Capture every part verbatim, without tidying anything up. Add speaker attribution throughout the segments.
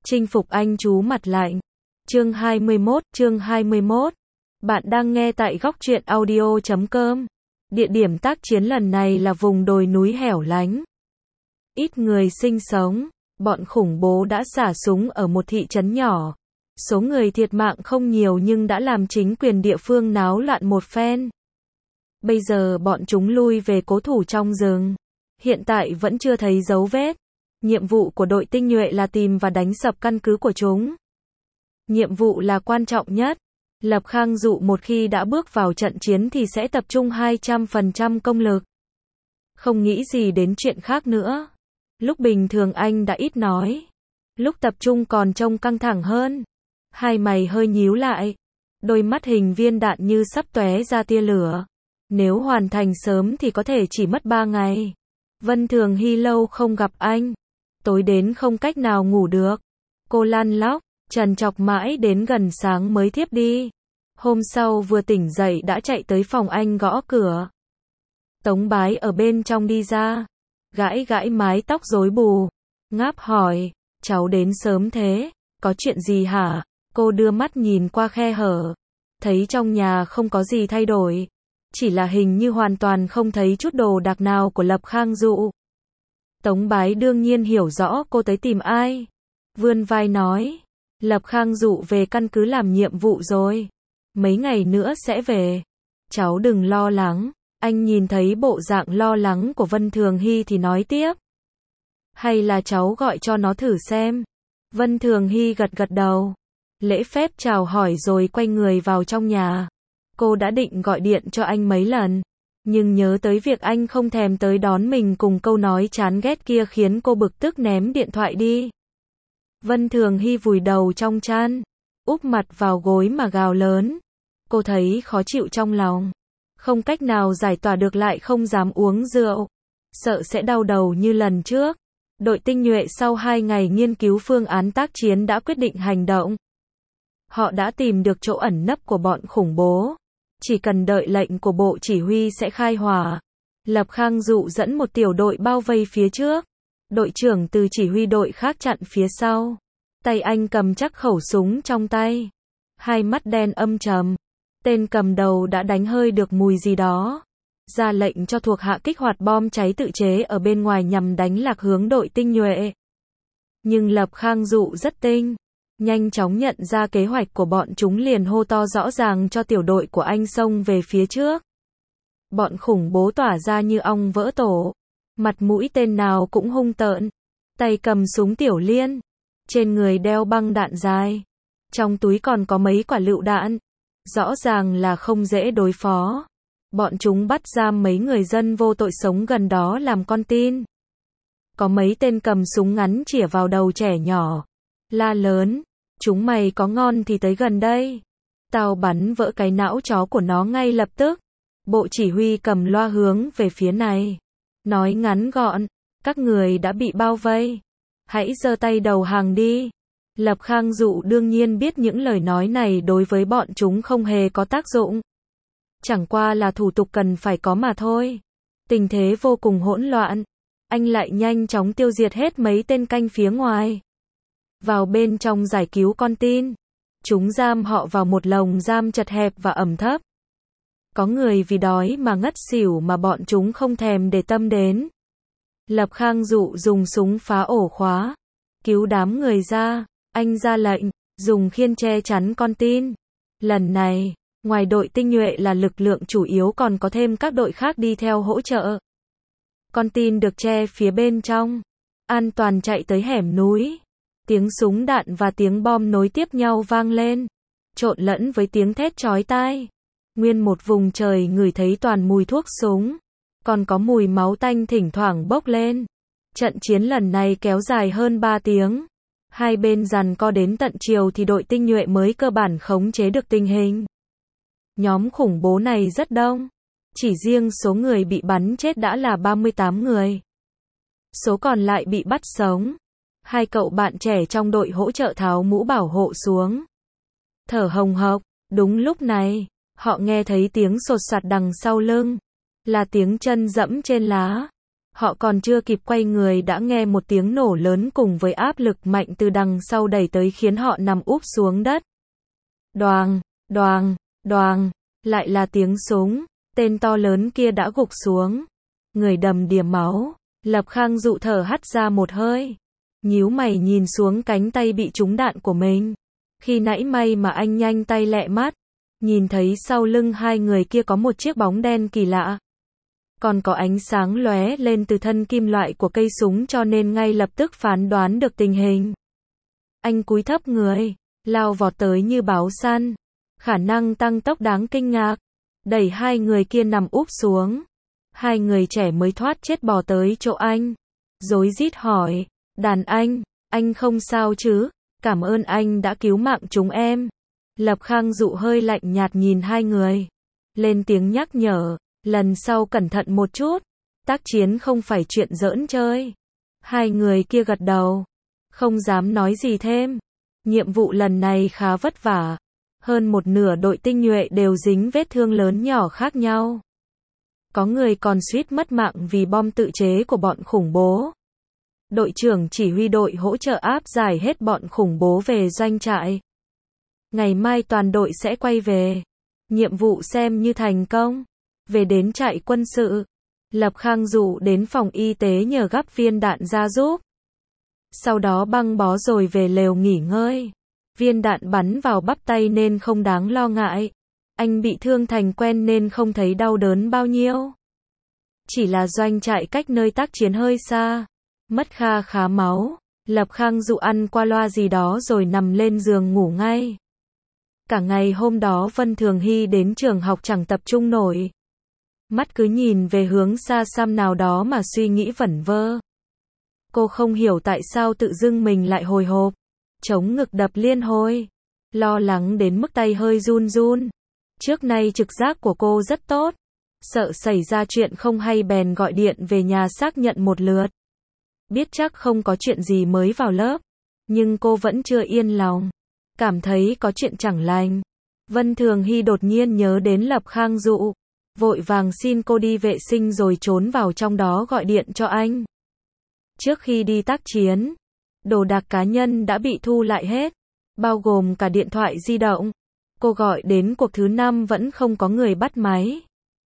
Speaker 1: Chinh phục anh chú mặt lạnh. Chương hai mươi mốt, chương hai mươi mốt. Bạn đang nghe tại góc truyện audio chấm com. Địa điểm tác chiến lần này là vùng đồi núi hẻo lánh. Ít người sinh sống, bọn khủng bố đã xả súng ở một thị trấn nhỏ. Số người thiệt mạng không nhiều nhưng đã làm chính quyền địa phương náo loạn một phen. Bây giờ bọn chúng lui về cố thủ trong rừng. Hiện tại vẫn chưa thấy dấu vết. Nhiệm vụ của đội tinh nhuệ là tìm và đánh sập căn cứ của chúng. Nhiệm vụ là quan trọng nhất. Lập Khang Dụ một khi đã bước vào trận chiến thì sẽ tập trung hai trăm phần trăm công lực. Không nghĩ gì đến chuyện khác nữa. Lúc bình thường anh đã ít nói. Lúc tập trung còn trông căng thẳng hơn. Hai mày hơi nhíu lại. Đôi mắt hình viên đạn như sắp tóe ra tia lửa. Nếu hoàn thành sớm thì có thể chỉ mất ba ngày. Vân Thường Hy lâu không gặp anh. Tối đến không cách nào ngủ được. Cô lăn lóc, trằn trọc mãi đến gần sáng mới thiếp đi. Hôm sau vừa tỉnh dậy đã chạy tới phòng anh gõ cửa. Tống Bái ở bên trong đi ra. Gãi gãi mái tóc rối bù. Ngáp hỏi, cháu đến sớm thế, có chuyện gì hả? Cô đưa mắt nhìn qua khe hở. Thấy trong nhà không có gì thay đổi. Chỉ là hình như hoàn toàn không thấy chút đồ đạc nào của Lập Khang Dụ. Tống Bái đương nhiên hiểu rõ cô tới tìm ai. Vươn vai nói, Lập Khang Dụ về căn cứ làm nhiệm vụ rồi. Mấy ngày nữa sẽ về. Cháu đừng lo lắng. Anh nhìn thấy bộ dạng lo lắng của Vân Thường Hy thì nói tiếp. Hay là cháu gọi cho nó thử xem. Vân Thường Hy gật gật đầu. Lễ phép chào hỏi rồi quay người vào trong nhà. Cô đã định gọi điện cho anh mấy lần. Nhưng nhớ tới việc anh không thèm tới đón mình cùng câu nói chán ghét kia khiến cô bực tức ném điện thoại đi. Vân Thường Hy vùi đầu trong chăn. Úp mặt vào gối mà gào lớn. Cô thấy khó chịu trong lòng. Không cách nào giải tỏa được lại không dám uống rượu. Sợ sẽ đau đầu như lần trước. Đội tinh nhuệ sau hai ngày nghiên cứu phương án tác chiến đã quyết định hành động. Họ đã tìm được chỗ ẩn nấp của bọn khủng bố. Chỉ cần đợi lệnh của bộ chỉ huy sẽ khai hỏa. Lập Khang Dụ dẫn một tiểu đội bao vây phía trước. Đội trưởng từ chỉ huy đội khác chặn phía sau. Tay anh cầm chắc khẩu súng trong tay. Hai mắt đen âm trầm. Tên cầm đầu đã đánh hơi được mùi gì đó. Ra lệnh cho thuộc hạ kích hoạt bom cháy tự chế ở bên ngoài nhằm đánh lạc hướng đội tinh nhuệ. Nhưng Lập Khang Dụ rất tinh. Nhanh chóng nhận ra kế hoạch của bọn chúng liền hô to rõ ràng cho tiểu đội của anh xông về phía trước. Bọn khủng bố tỏa ra như ong vỡ tổ. Mặt mũi tên nào cũng hung tợn. Tay cầm súng tiểu liên. Trên người đeo băng đạn dài. Trong túi còn có mấy quả lựu đạn. Rõ ràng là không dễ đối phó. Bọn chúng bắt giam mấy người dân vô tội sống gần đó làm con tin. Có mấy tên cầm súng ngắn chĩa vào đầu trẻ nhỏ. La lớn, chúng mày có ngon thì tới gần đây. Tao bắn vỡ cái não chó của nó ngay lập tức. Bộ chỉ huy cầm loa hướng về phía này. Nói ngắn gọn, các người đã bị bao vây. Hãy giơ tay đầu hàng đi. Lập Khang Dụ đương nhiên biết những lời nói này đối với bọn chúng không hề có tác dụng. Chẳng qua là thủ tục cần phải có mà thôi. Tình thế vô cùng hỗn loạn. Anh lại nhanh chóng tiêu diệt hết mấy tên canh phía ngoài. Vào bên trong giải cứu con tin. Chúng giam họ vào một lồng giam chật hẹp và ẩm thấp. Có người vì đói mà ngất xỉu mà bọn chúng không thèm để tâm đến. Lập Khang Dụ dùng súng phá ổ khóa. Cứu đám người ra. Anh ra lệnh, dùng khiên che chắn con tin. Lần này, ngoài đội tinh nhuệ là lực lượng chủ yếu còn có thêm các đội khác đi theo hỗ trợ. Con tin được che phía bên trong. An toàn chạy tới hẻm núi. Tiếng súng đạn và tiếng bom nối tiếp nhau vang lên. Trộn lẫn với tiếng thét chói tai. Nguyên một vùng trời ngửi thấy toàn mùi thuốc súng. Còn có mùi máu tanh thỉnh thoảng bốc lên. Trận chiến lần này kéo dài hơn ba tiếng. Hai bên giằng co đến tận chiều thì đội tinh nhuệ mới cơ bản khống chế được tình hình. Nhóm khủng bố này rất đông. Chỉ riêng số người bị bắn chết đã là ba mươi tám người. Số còn lại bị bắt sống. Hai cậu bạn trẻ trong đội hỗ trợ tháo mũ bảo hộ xuống. Thở hồng hộc. Đúng lúc này, họ nghe thấy tiếng sột soạt đằng sau lưng. Là tiếng chân dẫm trên lá. Họ còn chưa kịp quay người đã nghe một tiếng nổ lớn cùng với áp lực mạnh từ đằng sau đẩy tới khiến họ nằm úp xuống đất. Đoàng, đoàng, đoàng, lại là tiếng súng, tên to lớn kia đã gục xuống. Người đầm đìa máu, Lập Khang Dụ thở hắt ra một hơi. Nhíu mày nhìn xuống cánh tay bị trúng đạn của mình. Khi nãy may mà anh nhanh tay lẹ mắt. Nhìn thấy sau lưng hai người kia có một chiếc bóng đen kỳ lạ. Còn có ánh sáng lóe lên từ thân kim loại của cây súng cho nên ngay lập tức phán đoán được tình hình. Anh cúi thấp người, lao vọt tới như báo săn. Khả năng tăng tốc đáng kinh ngạc. Đẩy hai người kia nằm úp xuống. Hai người trẻ mới thoát chết bò tới chỗ anh. Rối rít hỏi, đàn anh, anh không sao chứ? Cảm ơn anh đã cứu mạng chúng em. Lập Khang Dụ hơi lạnh nhạt nhìn hai người. Lên tiếng nhắc nhở, lần sau cẩn thận một chút. Tác chiến không phải chuyện giỡn chơi. Hai người kia gật đầu. Không dám nói gì thêm. Nhiệm vụ lần này khá vất vả. Hơn một nửa đội tinh nhuệ đều dính vết thương lớn nhỏ khác nhau. Có người còn suýt mất mạng vì bom tự chế của bọn khủng bố. Đội trưởng chỉ huy đội hỗ trợ áp giải hết bọn khủng bố về doanh trại. Ngày mai toàn đội sẽ quay về. Nhiệm vụ xem như thành công. Về đến trại quân sự, Lập Khang Dụ đến phòng y tế nhờ gắp viên đạn ra giúp. Sau đó băng bó rồi về lều nghỉ ngơi. Viên đạn bắn vào bắp tay nên không đáng lo ngại. Anh bị thương thành quen nên không thấy đau đớn bao nhiêu. Chỉ là doanh trại cách nơi tác chiến hơi xa. Mất kha khá máu. Lập Khang Dụ ăn qua loa gì đó rồi nằm lên giường ngủ ngay. Cả ngày hôm đó Vân Thường Hy đến trường học chẳng tập trung nổi. Mắt cứ nhìn về hướng xa xăm nào đó mà suy nghĩ vẩn vơ. Cô không hiểu tại sao tự dưng mình lại hồi hộp. Chống ngực đập liên hồi. Lo lắng đến mức tay hơi run run. Trước nay trực giác của cô rất tốt. Sợ xảy ra chuyện không hay bèn gọi điện về nhà xác nhận một lượt. Biết chắc không có chuyện gì mới vào lớp. Nhưng cô vẫn chưa yên lòng. Cảm thấy có chuyện chẳng lành. Vân Thường Hy đột nhiên nhớ đến Lập Khang Dụ. Vội vàng xin cô đi vệ sinh rồi trốn vào trong đó gọi điện cho anh. Trước khi đi tác chiến, đồ đạc cá nhân đã bị thu lại hết. Bao gồm cả điện thoại di động. Cô gọi đến cuộc thứ năm vẫn không có người bắt máy.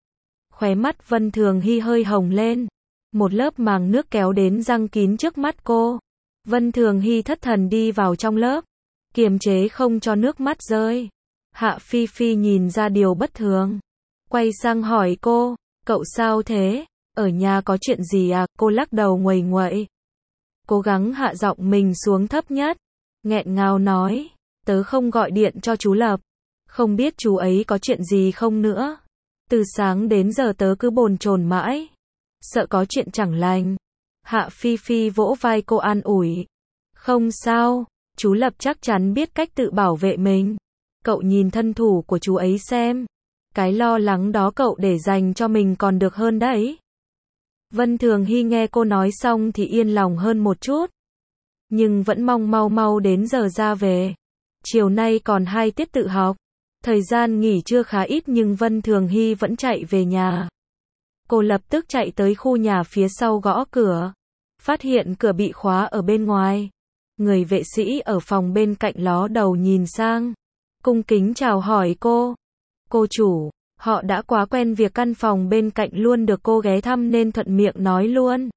Speaker 1: Khóe mắt Vân Thường Hy hơi hồng lên. Một lớp màng nước kéo đến răng kín trước mắt cô. Vân Thường Hy thất thần đi vào trong lớp. Kiềm chế không cho nước mắt rơi. Hạ Phi Phi nhìn ra điều bất thường. Quay sang hỏi cô, cậu sao thế? Ở nhà có chuyện gì à? Cô lắc đầu nguầy nguậy. Cố gắng hạ giọng mình xuống thấp nhất. Nghẹn ngào nói, tớ không gọi điện cho chú Lập. Không biết chú ấy có chuyện gì không nữa. Từ sáng đến giờ tớ cứ bồn chồn mãi. Sợ có chuyện chẳng lành. Hạ Phi Phi vỗ vai cô an ủi. Không sao, chú Lập chắc chắn biết cách tự bảo vệ mình. Cậu nhìn thân thủ của chú ấy xem. Cái lo lắng đó cậu để dành cho mình còn được hơn đấy. Vân Thường Hy nghe cô nói xong thì yên lòng hơn một chút. Nhưng vẫn mong mau mau đến giờ ra về. Chiều nay còn hai tiết tự học. Thời gian nghỉ trưa khá ít nhưng Vân Thường Hy vẫn chạy về nhà. Cô lập tức chạy tới khu nhà phía sau gõ cửa. Phát hiện cửa bị khóa ở bên ngoài. Người vệ sĩ ở phòng bên cạnh ló đầu nhìn sang. Cung kính chào hỏi cô. Cô chủ, họ đã quá quen việc căn phòng bên cạnh luôn được cô ghé thăm nên thuận miệng nói luôn.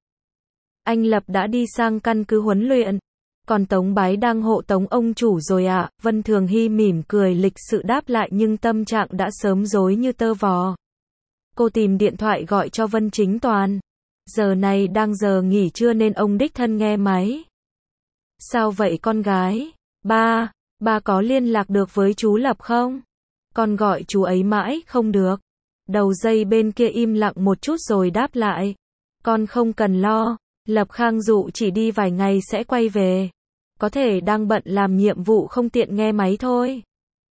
Speaker 1: Anh Lập đã đi sang căn cứ huấn luyện. Còn Tống Bái đang hộ tống ông chủ rồi ạ. À? Vân Thường Hy mỉm cười lịch sự đáp lại nhưng tâm trạng đã sớm rối như tơ vò. Cô tìm điện thoại gọi cho Vân Chính Toàn. Giờ này đang giờ nghỉ trưa nên ông đích thân nghe máy. Sao vậy con gái? Ba, ba có liên lạc được với chú Lập không? Con gọi chú ấy mãi không được. Đầu dây bên kia im lặng một chút rồi đáp lại. Con không cần lo. Lập Khang Dụ chỉ đi vài ngày sẽ quay về. Có thể đang bận làm nhiệm vụ không tiện nghe máy thôi.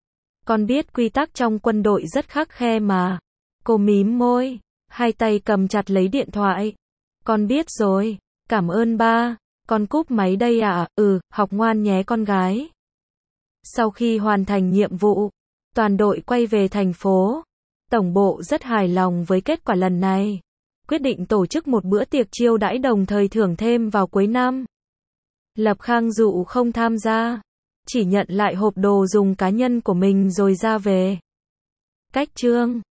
Speaker 1: Con biết quy tắc trong quân đội rất khắt khe mà. Cô mím môi, hai tay cầm chặt lấy điện thoại. Con biết rồi, cảm ơn ba. Con cúp máy đây ạ. À? Ừ, học ngoan nhé con gái. Sau khi hoàn thành nhiệm vụ, toàn đội quay về thành phố. Tổng bộ rất hài lòng với kết quả lần này. quyết định tổ chức một bữa tiệc chiêu đãi đồng thời thưởng thêm vào cuối năm. Lập Khang dụ không tham gia, chỉ nhận lại hộp đồ dùng cá nhân của mình rồi ra về. Cách chương